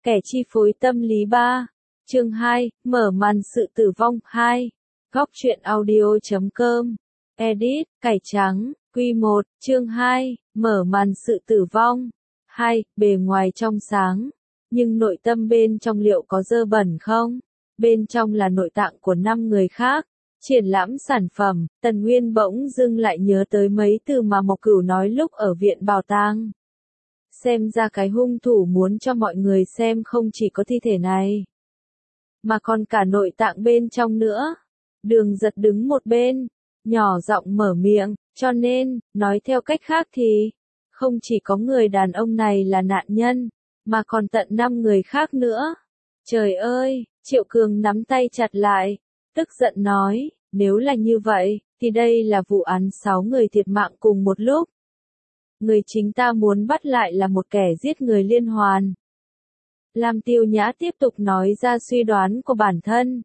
Kẻ chi phối tâm lý 3. Chương 2, mở màn sự tử vong 2. Góc truyện audio.com. Edit, cải trắng, Quy 1, chương 2, mở màn sự tử vong 2. Bề ngoài trong sáng, nhưng nội tâm bên trong liệu có dơ bẩn không? Bên trong là nội tạng của 5 người khác. Triển lãm sản phẩm, Tần Nguyên bỗng dưng lại nhớ tới mấy từ mà Mộc Cửu nói lúc ở viện bảo tàng. Xem ra cái hung thủ muốn cho mọi người xem không chỉ có thi thể này, mà còn cả nội tạng bên trong nữa. Đường Giật đứng một bên, nhỏ giọng mở miệng, cho nên, nói theo cách khác thì, không chỉ có người đàn ông này là nạn nhân, mà còn tận 5 người khác nữa. Trời ơi, Triệu Cường nắm tay chặt lại, tức giận nói, nếu là như vậy, thì đây là vụ án 6 người thiệt mạng cùng một lúc. Người chính ta muốn bắt lại là một kẻ giết người liên hoàn. Lam Tiêu Nhã tiếp tục nói ra suy đoán của bản thân.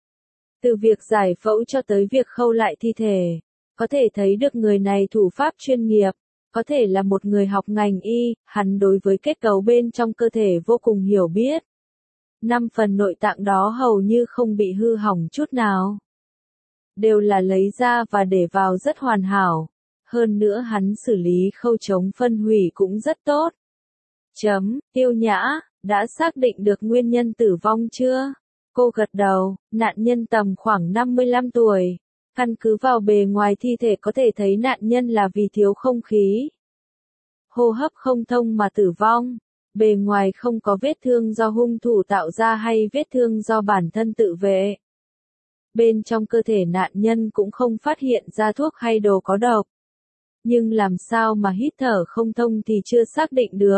Từ việc giải phẫu cho tới việc khâu lại thi thể, có thể thấy được người này thủ pháp chuyên nghiệp, có thể là một người học ngành y, hắn đối với kết cấu bên trong cơ thể vô cùng hiểu biết. 5 phần nội tạng đó hầu như không bị hư hỏng chút nào. Đều là lấy ra và để vào rất hoàn hảo. Hơn nữa hắn xử lý khâu chống phân hủy cũng rất tốt. Tiêu Nhã, đã xác định được nguyên nhân tử vong chưa? Cô gật đầu, nạn nhân tầm khoảng 55 tuổi. Căn cứ vào bề ngoài thi thể có thể thấy nạn nhân là vì thiếu không khí, hô hấp không thông mà tử vong. Bề ngoài không có vết thương do hung thủ tạo ra hay vết thương do bản thân tự vệ. Bên trong cơ thể nạn nhân cũng không phát hiện ra thuốc hay đồ có độc. Nhưng làm sao mà hít thở không thông thì chưa xác định được.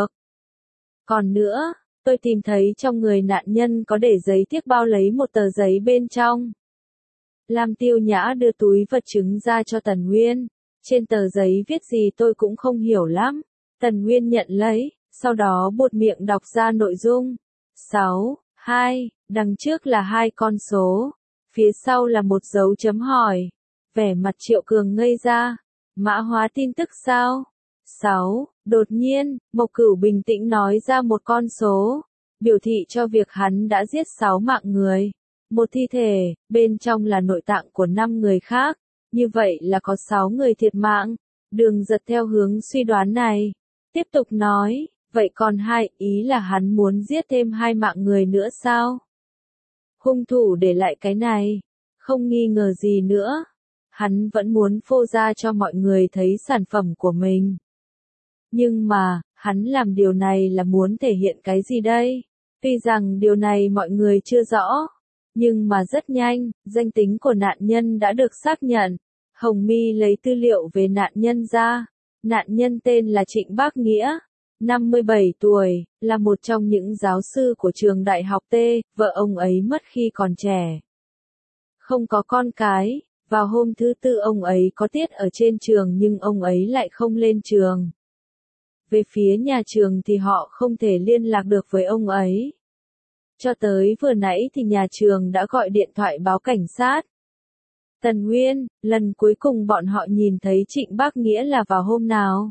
Còn nữa, tôi tìm thấy trong người nạn nhân có để giấy thiếc bao lấy một tờ giấy bên trong. Lam Tiêu Nhã đưa túi vật chứng ra cho Tần Nguyên. Trên tờ giấy viết gì tôi cũng không hiểu lắm. Tần Nguyên nhận lấy, sau đó buột miệng đọc ra nội dung. 6, 2, đằng trước là 2 con số. Phía sau là một dấu chấm hỏi. Vẻ mặt Triệu Cường ngây ra. Mã hóa tin tức sao? 6, đột nhiên, Mộc Cửu bình tĩnh nói ra một con số, biểu thị cho việc hắn đã giết 6 mạng người. Một thi thể, bên trong là nội tạng của 5 người khác, như vậy là có 6 người thiệt mạng. Đường Giật theo hướng suy đoán này, tiếp tục nói, vậy còn 2, ý là hắn muốn giết thêm 2 mạng người nữa sao? Hung thủ để lại cái này, không nghi ngờ gì nữa. Hắn vẫn muốn phô ra cho mọi người thấy sản phẩm của mình. Nhưng mà, hắn làm điều này là muốn thể hiện cái gì đây? Tuy rằng điều này mọi người chưa rõ, nhưng mà rất nhanh, danh tính của nạn nhân đã được xác nhận. Hồng My lấy tư liệu về nạn nhân ra. Nạn nhân tên là Trịnh Bác Nghĩa, 57 tuổi, là một trong những giáo sư của trường đại học T, vợ ông ấy mất khi còn trẻ. Không có con cái. Vào hôm thứ Tư ông ấy có tiết ở trên trường nhưng ông ấy lại không lên trường. Về phía nhà trường thì họ không thể liên lạc được với ông ấy. Cho tới vừa nãy thì nhà trường đã gọi điện thoại báo cảnh sát. Tần Nguyên, lần cuối cùng bọn họ nhìn thấy Trịnh Bác Nghĩa là vào hôm nào?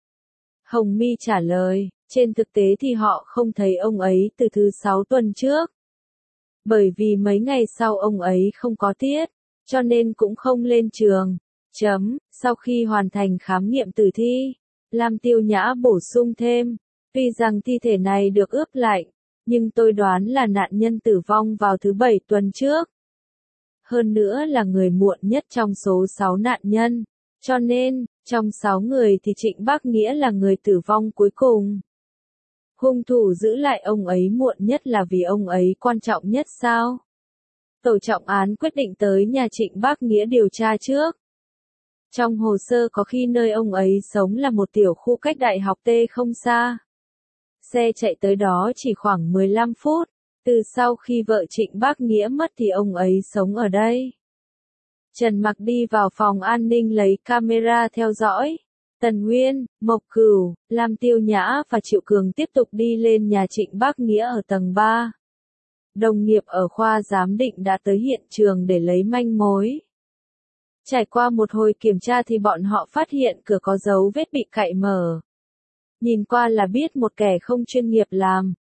Hồng My trả lời, trên thực tế thì họ không thấy ông ấy từ thứ 6 tuần trước. Bởi vì mấy ngày sau ông ấy không có tiết, cho nên cũng không lên trường. Sau khi hoàn thành khám nghiệm tử thi, Lam Tiêu Nhã bổ sung thêm, tuy rằng thi thể này được ướp lạnh, nhưng tôi đoán là nạn nhân tử vong vào thứ 7 tuần trước. Hơn nữa là người muộn nhất trong số 6 nạn nhân, cho nên, trong 6 người thì Trịnh Bác Nghĩa là người tử vong cuối cùng. Hung thủ giữ lại ông ấy muộn nhất là vì ông ấy quan trọng nhất sao? Tổ trọng án quyết định tới nhà Trịnh Bác Nghĩa điều tra trước. Trong hồ sơ có khi nơi ông ấy sống là một tiểu khu cách đại học T không xa. Xe chạy tới đó chỉ khoảng 15 phút, từ sau khi vợ Trịnh Bác Nghĩa mất thì ông ấy sống ở đây. Trần Mặc đi vào phòng an ninh lấy camera theo dõi. Tần Nguyên, Mộc Cửu, Lam Tiêu Nhã và Triệu Cường tiếp tục đi lên nhà Trịnh Bác Nghĩa ở tầng 3. Đồng nghiệp ở khoa giám định đã tới hiện trường để lấy manh mối. Trải qua một hồi kiểm tra thì bọn họ phát hiện cửa có dấu vết bị cạy mở. Nhìn qua là biết một kẻ không chuyên nghiệp làm.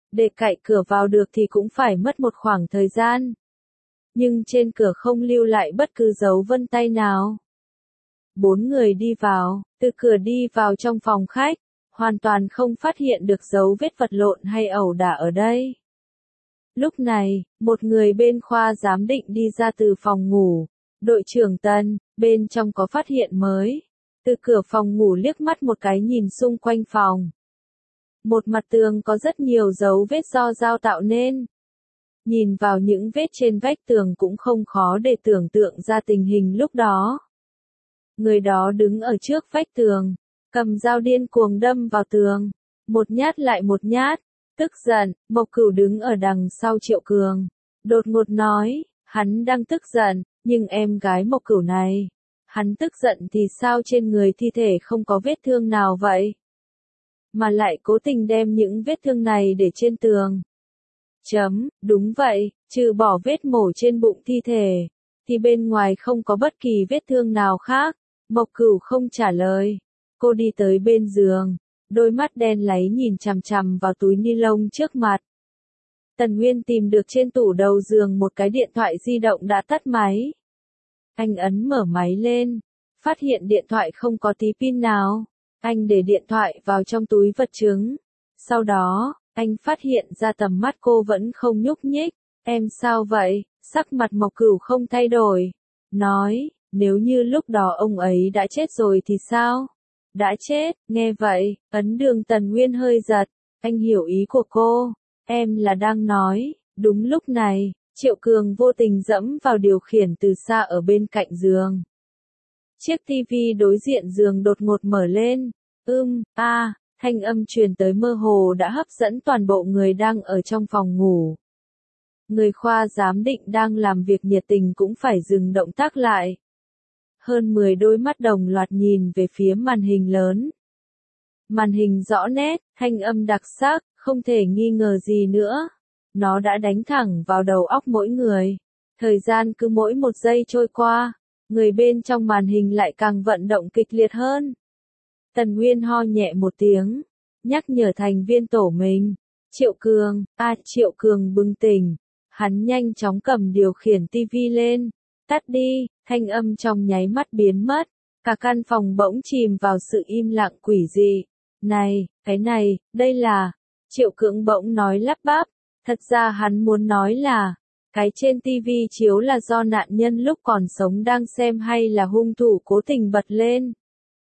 Để cạy cửa vào được thì cũng phải mất một khoảng thời gian. Nhưng trên cửa không lưu lại bất cứ dấu vân tay nào. 4 người đi vào, từ cửa đi vào trong phòng khách, hoàn toàn không phát hiện được dấu vết vật lộn hay ẩu đả ở đây. Lúc này, một người bên khoa giám định đi ra từ phòng ngủ. Đội trưởng Tần, bên trong có phát hiện mới. Từ cửa phòng ngủ liếc mắt một cái nhìn xung quanh phòng. Một mặt tường có rất nhiều dấu vết do dao tạo nên. Nhìn vào những vết trên vách tường cũng không khó để tưởng tượng ra tình hình lúc đó. Người đó đứng ở trước vách tường, cầm dao điên cuồng đâm vào tường, một nhát lại một nhát. Tức giận, Mộc Cửu đứng ở đằng sau Triệu Cường, đột ngột nói, hắn đang tức giận, nhưng em gái Mộc Cửu này, hắn tức giận thì sao trên người thi thể không có vết thương nào vậy? Mà lại cố tình đem những vết thương này để trên tường. Đúng vậy, trừ bỏ vết mổ trên bụng thi thể, thì bên ngoài không có bất kỳ vết thương nào khác. Mộc Cửu không trả lời. Cô đi tới bên giường, đôi mắt đen láy nhìn chằm chằm vào túi ni lông trước mặt. Tần Nguyên tìm được trên tủ đầu giường một cái điện thoại di động đã tắt máy. Anh ấn mở máy lên, phát hiện điện thoại không có tí pin nào. Anh để điện thoại vào trong túi vật chứng. Sau đó, anh phát hiện ra tầm mắt cô vẫn không nhúc nhích. Em sao vậy? Sắc mặt Mộc Cửu không thay đổi. Nói, nếu như lúc đó ông ấy đã chết rồi thì sao? Đã chết, nghe vậy, ấn đường Tần Nguyên hơi giật. Anh hiểu ý của cô. Em là đang nói, đúng lúc này, Triệu Cường vô tình dẫm vào điều khiển từ xa ở bên cạnh giường. Chiếc tivi đối diện giường đột ngột mở lên. Thanh âm truyền tới mơ hồ đã hấp dẫn toàn bộ người đang ở trong phòng ngủ. Người khoa giám định đang làm việc nhiệt tình cũng phải dừng động tác lại. Hơn 10 đôi mắt đồng loạt nhìn về phía màn hình lớn. Màn hình rõ nét, thanh âm đặc sắc, không thể nghi ngờ gì nữa. Nó đã đánh thẳng vào đầu óc mỗi người. Thời gian cứ mỗi một giây trôi qua, người bên trong màn hình lại càng vận động kịch liệt hơn. Tần Nguyên ho nhẹ một tiếng, nhắc nhở thành viên tổ mình. Triệu Cường bừng tỉnh. Hắn nhanh chóng cầm điều khiển tivi lên. Tắt đi, thanh âm trong nháy mắt biến mất. Cả căn phòng bỗng chìm vào sự im lặng quỷ dị. Này, cái này, đây là... Triệu Cường bỗng nói lắp bắp. Thật ra hắn muốn nói là, cái trên tivi chiếu là do nạn nhân lúc còn sống đang xem hay là hung thủ cố tình bật lên.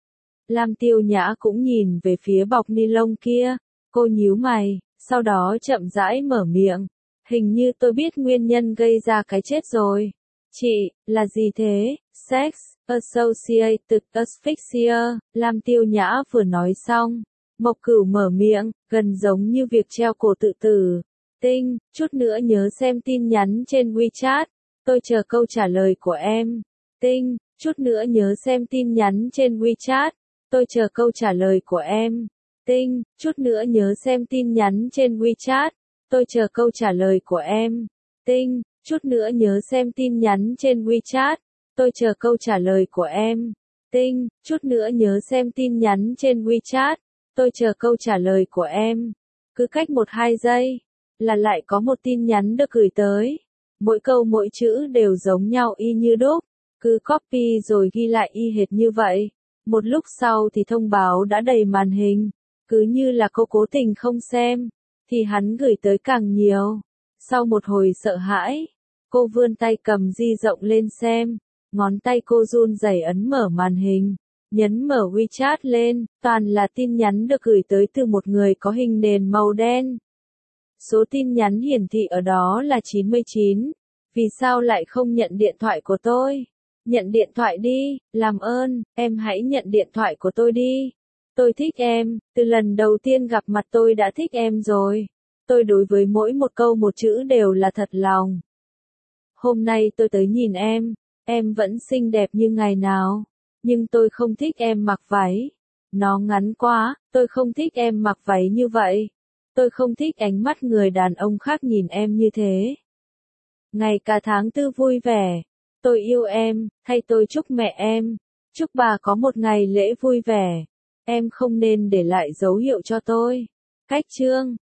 Lam Tiêu Nhã cũng nhìn về phía bọc ni lông kia. Cô nhíu mày, sau đó chậm rãi mở miệng. Hình như tôi biết nguyên nhân gây ra cái chết rồi. Chị, là gì thế? Sex, associated asphyxia. Lam Tiêu Nhã vừa nói xong. Mộc Cửu mở miệng, gần giống như việc treo cổ tự tử. Tinh, chút nữa nhớ xem tin nhắn trên WeChat. Tôi chờ câu trả lời của em. Tinh, chút nữa nhớ xem tin nhắn trên WeChat. Tôi chờ câu trả lời của em. Tinh, chút nữa nhớ xem tin nhắn trên WeChat. Tôi chờ câu trả lời của em. Tinh, chút nữa nhớ xem tin nhắn trên WeChat. Tôi chờ câu trả lời của em. Tinh, chút nữa nhớ xem tin nhắn trên WeChat. Tôi chờ câu trả lời của em. Cứ cách 1-2 giây là lại có một tin nhắn được gửi tới. Mỗi câu mỗi chữ đều giống nhau y như đúc. Cứ copy rồi ghi lại y hệt như vậy. Một lúc sau thì thông báo đã đầy màn hình. Cứ như là cô cố tình không xem, thì hắn gửi tới càng nhiều. Sau một hồi sợ hãi, cô vươn tay cầm di rộng lên xem. Ngón tay cô run rẩy ấn mở màn hình. Nhấn mở WeChat lên, toàn là tin nhắn được gửi tới từ một người có hình nền màu đen. Số tin nhắn hiển thị ở đó là 99. Vì sao lại không nhận điện thoại của tôi? Nhận điện thoại đi, làm ơn, em hãy nhận điện thoại của tôi đi. Tôi thích em, từ lần đầu tiên gặp mặt tôi đã thích em rồi. Tôi đối với mỗi một câu một chữ đều là thật lòng. Hôm nay tôi tới nhìn em vẫn xinh đẹp như ngày nào. Nhưng tôi không thích em mặc váy. Nó ngắn quá, tôi không thích em mặc váy như vậy. Tôi không thích ánh mắt người đàn ông khác nhìn em như thế. Ngày cả tháng tư vui vẻ. Tôi yêu em, thay tôi chúc mẹ em. Chúc bà có một ngày lễ vui vẻ. Em không nên để lại dấu hiệu cho tôi. Cách chương